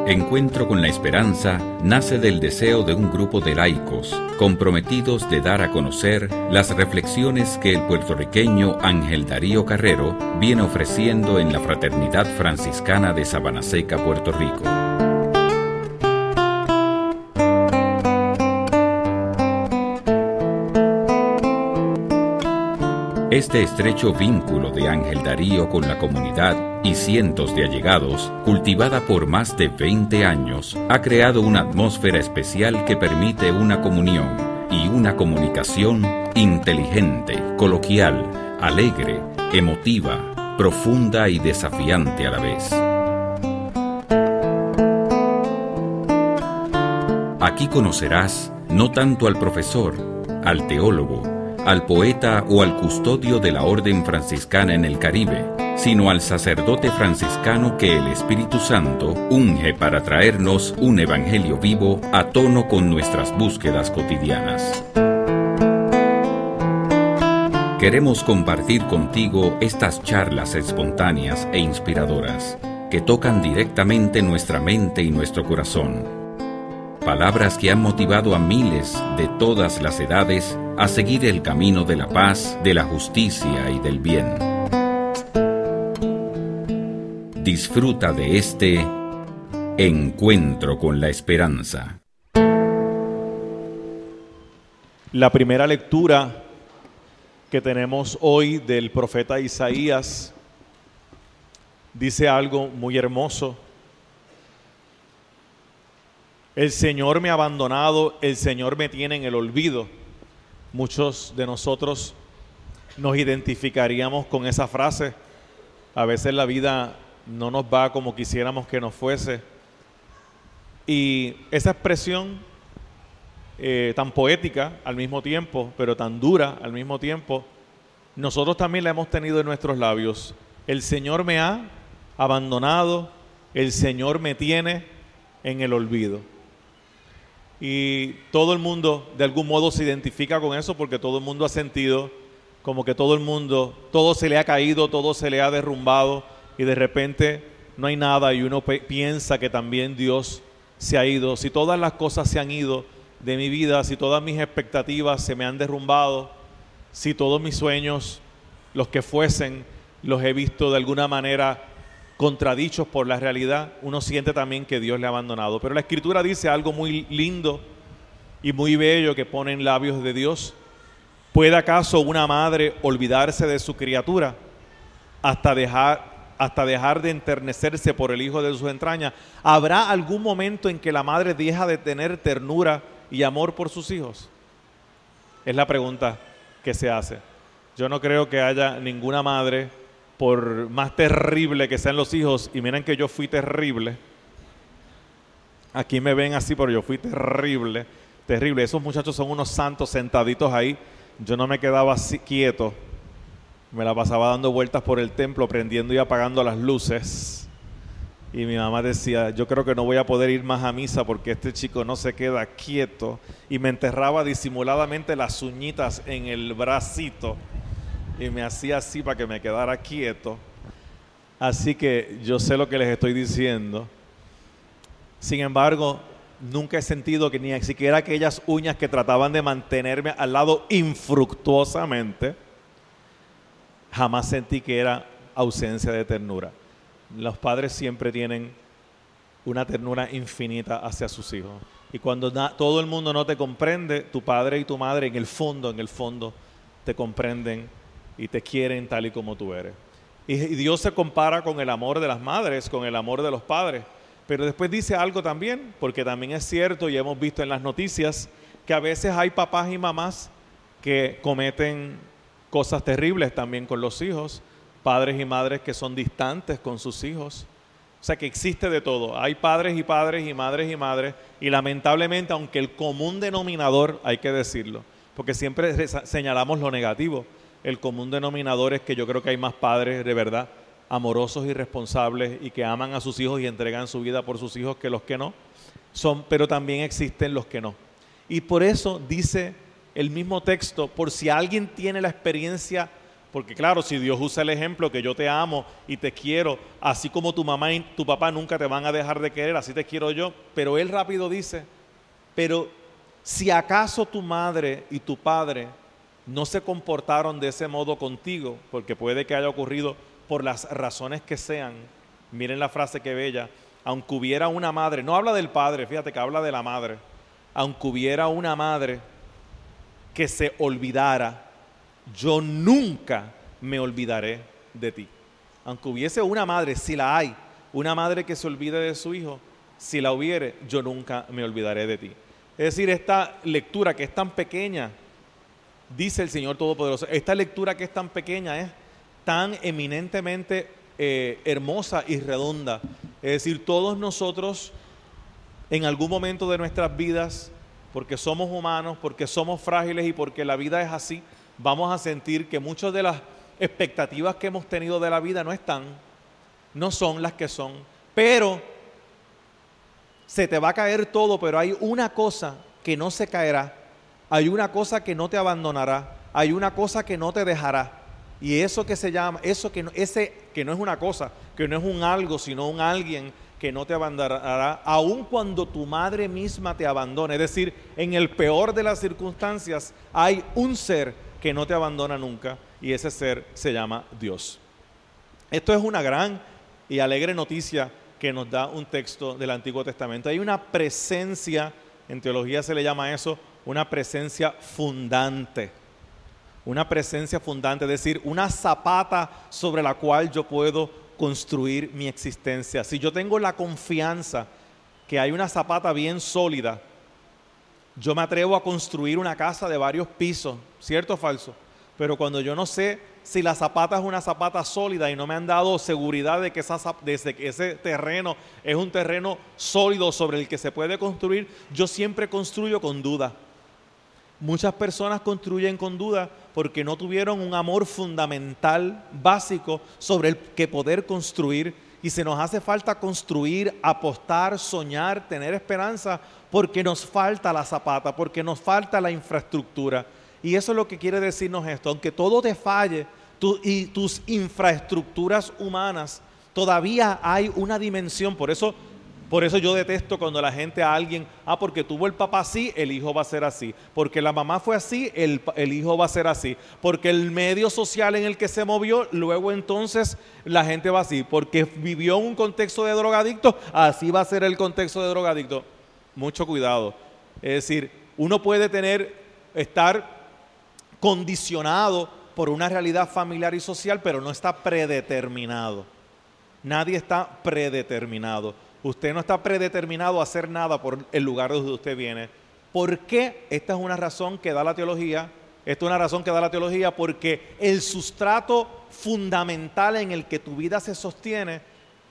Encuentro con la Esperanza nace del deseo de un grupo de laicos comprometidos de dar a conocer las reflexiones que el puertorriqueño Ángel Darío Carrero viene ofreciendo en la Fraternidad Franciscana de Sabanaseca, Puerto Rico. Este estrecho vínculo de Ángel Darío con la comunidad y cientos de allegados, cultivada por más de 20 años, ha creado una atmósfera especial que permite una comunión y una comunicación inteligente, coloquial, alegre, emotiva, profunda y desafiante a la vez. Aquí conocerás no tanto al profesor, al teólogo, al poeta o al custodio de la Orden Franciscana en el Caribe, sino al sacerdote franciscano que el Espíritu Santo unge para traernos un evangelio vivo a tono con nuestras búsquedas cotidianas. Queremos compartir contigo estas charlas espontáneas e inspiradoras que tocan directamente nuestra mente y nuestro corazón. Palabras que han motivado a miles de todas las edades a seguir el camino de la paz, de la justicia y del bien. Disfruta de este Encuentro con la Esperanza. La primera lectura que tenemos hoy del profeta Isaías dice algo muy hermoso. El Señor me ha abandonado, el Señor me tiene en el olvido. Muchos de nosotros nos identificaríamos con esa frase. A veces la vida no nos va como quisiéramos que nos fuese. Y esa expresión tan poética al mismo tiempo, pero tan dura al mismo tiempo, nosotros también la hemos tenido en nuestros labios. El Señor me ha abandonado, el Señor me tiene en el olvido. Y todo el mundo de algún modo se identifica con eso, porque todo el mundo ha sentido como que todo se le ha caído, todo se le ha derrumbado y de repente no hay nada y uno piensa que también Dios se ha ido. Si todas las cosas se han ido de mi vida, si todas mis expectativas se me han derrumbado, si todos mis sueños, los que fuesen, los he visto de alguna manera contradichos por la realidad, uno siente también que Dios le ha abandonado. Pero la Escritura dice algo muy lindo y muy bello que pone en labios de Dios. ¿Puede acaso una madre olvidarse de su criatura hasta dejar de enternecerse por el hijo de sus entrañas? ¿Habrá algún momento en que la madre deja de tener ternura y amor por sus hijos? Es la pregunta que se hace. Yo no creo que haya ninguna madre, por más terrible que sean los hijos, y miren que yo fui terrible. Aquí me ven así, pero yo fui terrible. Esos muchachos son unos santos sentaditos ahí. Yo no me quedaba así quieto. Me la pasaba dando vueltas por el templo, prendiendo y apagando las luces. Y mi mamá decía, yo creo que no voy a poder ir más a misa porque este chico no se queda quieto. Y me enterraba disimuladamente las uñitas en el bracito. Y me hacía así para que me quedara quieto. Así que yo sé lo que les estoy diciendo. Sin embargo, nunca he sentido que ni siquiera aquellas uñas que trataban de mantenerme al lado infructuosamente, jamás sentí que era ausencia de ternura. Los padres siempre tienen una ternura infinita hacia sus hijos. Y cuando todo el mundo no te comprende, tu padre y tu madre en el fondo te comprenden y te quieren tal y como tú eres. Y Dios se compara con el amor de las madres, con el amor de los padres. Pero después dice algo también, porque también es cierto y hemos visto en las noticias que a veces hay papás y mamás que cometen cosas terribles también con los hijos, padres y madres que son distantes con sus hijos. O sea que existe de todo. Hay padres y padres y madres y madres, y lamentablemente, aunque el común denominador, hay que decirlo, porque siempre señalamos lo negativo, el común denominador es que yo creo que hay más padres de verdad amorosos y responsables y que aman a sus hijos y entregan su vida por sus hijos que los que no son, pero también existen los que no. Y por eso dice el mismo texto, por si alguien tiene la experiencia Porque claro, si Dios usa el ejemplo que yo te amo y te quiero, así como tu mamá y tu papá nunca te van a dejar de querer, así te quiero yo. Pero Él rápido dice, pero si acaso tu madre y tu padre no se comportaron de ese modo contigo, porque puede que haya ocurrido por las razones que sean, miren la frase que bella, aunque hubiera una madre, no habla del padre, fíjate que habla de la madre, aunque hubiera una madre que se olvidara, yo nunca me olvidaré de ti. Aunque hubiese una madre, si la hay, una madre que se olvide de su hijo, si la hubiere, yo nunca me olvidaré de ti. Es decir, esta lectura que es tan pequeña, dice el Señor Todopoderoso, esta lectura que es tan pequeña es tan eminentemente hermosa y redonda. Es decir, todos nosotros en algún momento de nuestras vidas, porque somos humanos, porque somos frágiles y porque la vida es así, vamos a sentir que muchas de las expectativas que hemos tenido de la vida no son las que son, pero se te va a caer todo, pero hay una cosa que no se caerá, hay una cosa que no te abandonará, hay una cosa que no te dejará, y eso que se llama, ese que no es una cosa, que no es un algo, sino un alguien que no te abandonará, aun cuando tu madre misma te abandone. Es decir, en el peor de las circunstancias hay un ser que no te abandona nunca, y ese ser se llama Dios. Esto es una gran y alegre noticia que nos da un texto del Antiguo Testamento. Hay una presencia, en teología se le llama eso, una presencia fundante. Una presencia fundante, es decir, una zapata sobre la cual yo puedo construir mi existencia. Si yo tengo la confianza que hay una zapata bien sólida, yo me atrevo a construir una casa de varios pisos, ¿cierto o falso? Pero cuando yo no sé si la zapata es una zapata sólida y no me han dado seguridad de que ese terreno es un terreno sólido sobre el que se puede construir, yo siempre construyo con duda. Muchas personas construyen con duda porque no tuvieron un amor fundamental, básico, sobre el que poder construir. Y se nos hace falta construir, apostar, soñar, tener esperanza, porque nos falta la zapata, porque nos falta la infraestructura. Y eso es lo que quiere decirnos esto. Aunque todo te falle y tus infraestructuras humanas, todavía hay una dimensión. Por eso yo detesto cuando la gente a alguien, porque tuvo el papá así, el hijo va a ser así. Porque la mamá fue así, el hijo va a ser así. Porque el medio social en el que se movió, luego entonces la gente va así. Porque vivió en un contexto de drogadicto, así va a ser el contexto de drogadicto. Mucho cuidado. Es decir, uno puede estar condicionado por una realidad familiar y social, pero no está predeterminado. Nadie está predeterminado. Usted no está predeterminado a hacer nada por el lugar donde usted viene. ¿Por qué? Esta es una razón que da la teología. Esta es una razón que da la teología porque el sustrato fundamental en el que tu vida se sostiene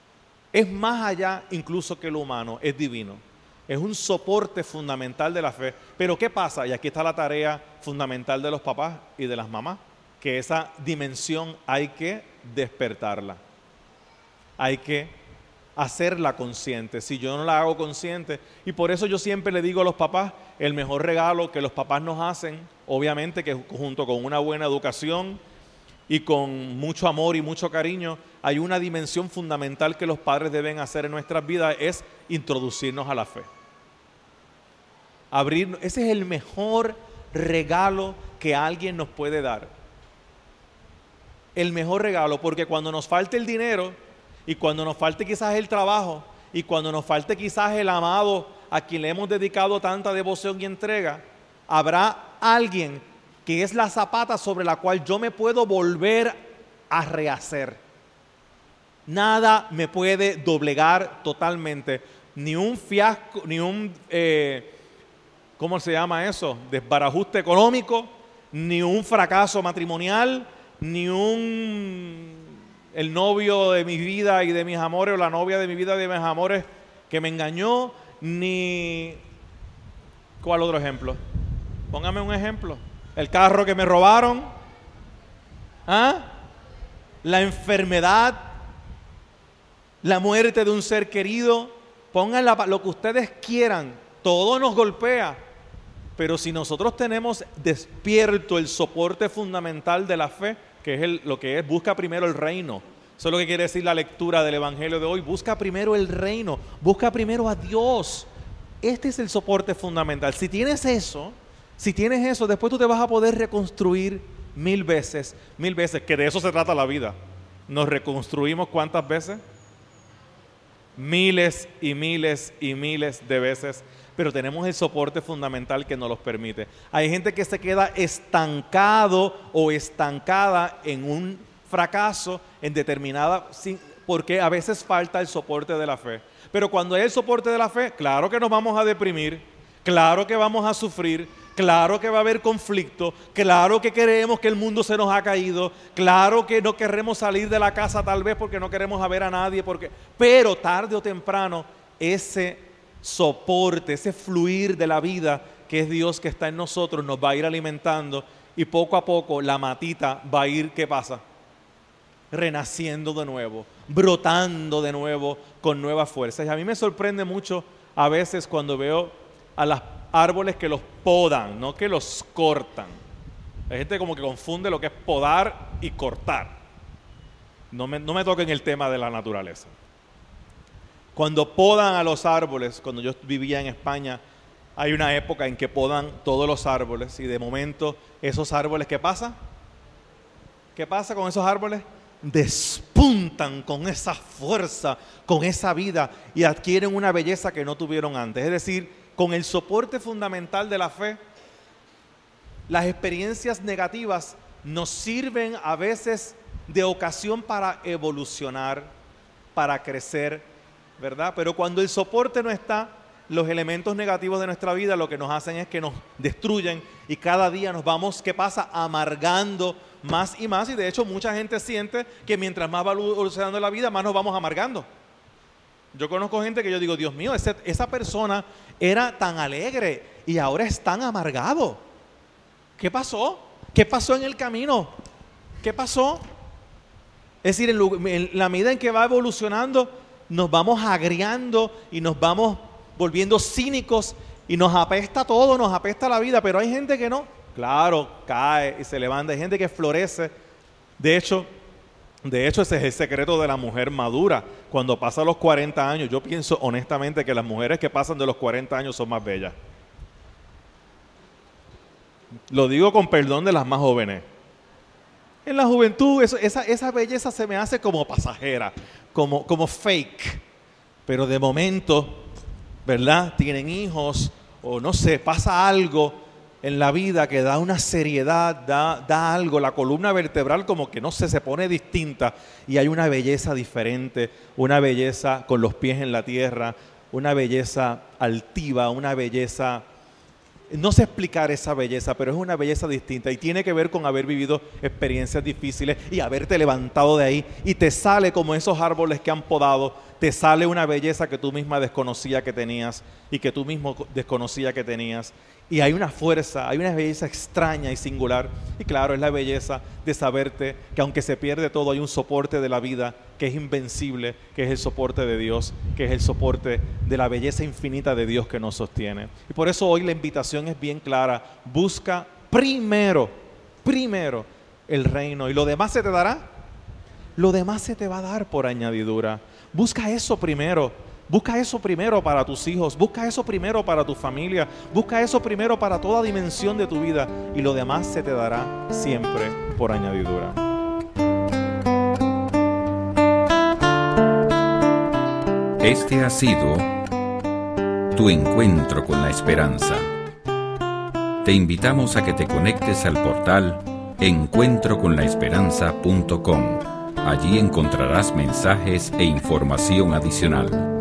es más allá incluso que lo humano, es divino. Es un soporte fundamental de la fe. Pero ¿qué pasa? Y aquí está la tarea fundamental de los papás y de las mamás, que esa dimensión hay que despertarla. Hay que hacerla consciente. Si yo no la hago consciente, y por eso yo siempre le digo a los papás, el mejor regalo que los papás nos hacen, obviamente que junto con una buena educación y con mucho amor y mucho cariño, hay una dimensión fundamental que los padres deben hacer en nuestras vidas, es introducirnos a la fe. Ese es el mejor regalo que alguien nos puede dar. El mejor regalo, porque cuando nos falte el dinero, y cuando nos falte quizás el trabajo, y cuando nos falte quizás el amado a quien le hemos dedicado tanta devoción y entrega, habrá alguien que es la zapata sobre la cual yo me puedo volver a rehacer. Nada me puede doblegar totalmente, ni un fiasco, ni un, ¿cómo se llama eso? Desbarajuste económico, ni un fracaso matrimonial, ni el novio de mi vida y de mis amores, o la novia de mi vida y de mis amores que me engañó, ni... ¿Cuál otro ejemplo? Póngame un ejemplo. El carro que me robaron, la enfermedad, la muerte de un ser querido. Pongan lo que ustedes quieran, todo nos golpea. Pero si nosotros tenemos despierto el soporte fundamental de la fe, que es lo que es busca primero el reino. Eso es lo que quiere decir la lectura del Evangelio de hoy. Busca primero el reino, busca primero a Dios. Este es el soporte fundamental. Si tienes eso, después tú te vas a poder reconstruir mil veces, que de eso se trata la vida. Nos reconstruimos ¿cuántas veces? Miles y miles y miles de veces, pero tenemos el soporte fundamental que nos los permite. Hay gente que se queda estancado o estancada en un fracaso en determinada, porque a veces falta el soporte de la fe. Pero cuando hay el soporte de la fe, claro que nos vamos a deprimir, claro que vamos a sufrir, claro que va a haber conflicto, claro que creemos que el mundo se nos ha caído, claro que no queremos salir de la casa tal vez porque no queremos ver a nadie, pero tarde o temprano ese soporte, ese fluir de la vida que es Dios que está en nosotros nos va a ir alimentando y poco a poco la matita va a ir, ¿qué pasa? Renaciendo de nuevo, brotando de nuevo con nuevas fuerzas. Y a mí me sorprende mucho a veces cuando veo a los árboles que los podan, no que los cortan. Hay gente como que confunde lo que es podar y cortar. No me toquen el tema de la naturaleza. Cuando podan a los árboles, cuando yo vivía en España, hay una época en que podan todos los árboles y de momento esos árboles, ¿qué pasa? ¿Qué pasa con esos árboles? Despuntan con esa fuerza, con esa vida y adquieren una belleza que no tuvieron antes. Es decir, con el soporte fundamental de la fe, las experiencias negativas nos sirven a veces de ocasión para evolucionar, para crecer, ¿verdad? Pero cuando el soporte no está, los elementos negativos de nuestra vida lo que nos hacen es que nos destruyen y cada día nos vamos, ¿qué pasa? Amargando más y más, y de hecho mucha gente siente que mientras más va evolucionando la vida, más nos vamos amargando. Yo conozco gente que yo digo, Dios mío, esa persona era tan alegre y ahora es tan amargado. ¿Qué pasó? ¿Qué pasó en el camino? ¿Qué pasó? Es decir, en la medida en que va evolucionando, nos vamos agriando y nos vamos volviendo cínicos y nos apesta todo, nos apesta la vida, pero hay gente que no. Claro, cae y se levanta. Hay gente que florece. De hecho, ese es el secreto de la mujer madura. Cuando pasa los 40 años, yo pienso honestamente que las mujeres que pasan de los 40 años son más bellas. Lo digo con perdón de las más jóvenes. En la juventud, esa belleza se me hace como pasajera, como fake. Pero de momento, ¿verdad? Tienen hijos o no sé, pasa algo en la vida que da una seriedad, da algo, la columna vertebral como que no sé, se pone distinta y hay una belleza diferente, una belleza con los pies en la tierra, una belleza altiva, una belleza, no sé explicar esa belleza, pero es una belleza distinta y tiene que ver con haber vivido experiencias difíciles y haberte levantado de ahí y te sale como esos árboles que han podado, te sale una belleza que tú misma desconocías que tenías y que tú mismo desconocías que tenías. Y hay una fuerza, hay una belleza extraña y singular. Y claro, es la belleza de saberte que aunque se pierde todo, hay un soporte de la vida que es invencible, que es el soporte de Dios, que es el soporte de la belleza infinita de Dios que nos sostiene. Y por eso hoy la invitación es bien clara. Busca primero el reino. ¿Y lo demás se te dará? Lo demás se te va a dar por añadidura. Busca eso primero. Busca eso primero para tus hijos, busca eso primero para tu familia, busca eso primero para toda dimensión de tu vida y lo demás se te dará siempre por añadidura. Este ha sido tu encuentro con la esperanza. Te invitamos a que te conectes al portal encuentroconlaesperanza.com. Allí encontrarás mensajes e información adicional.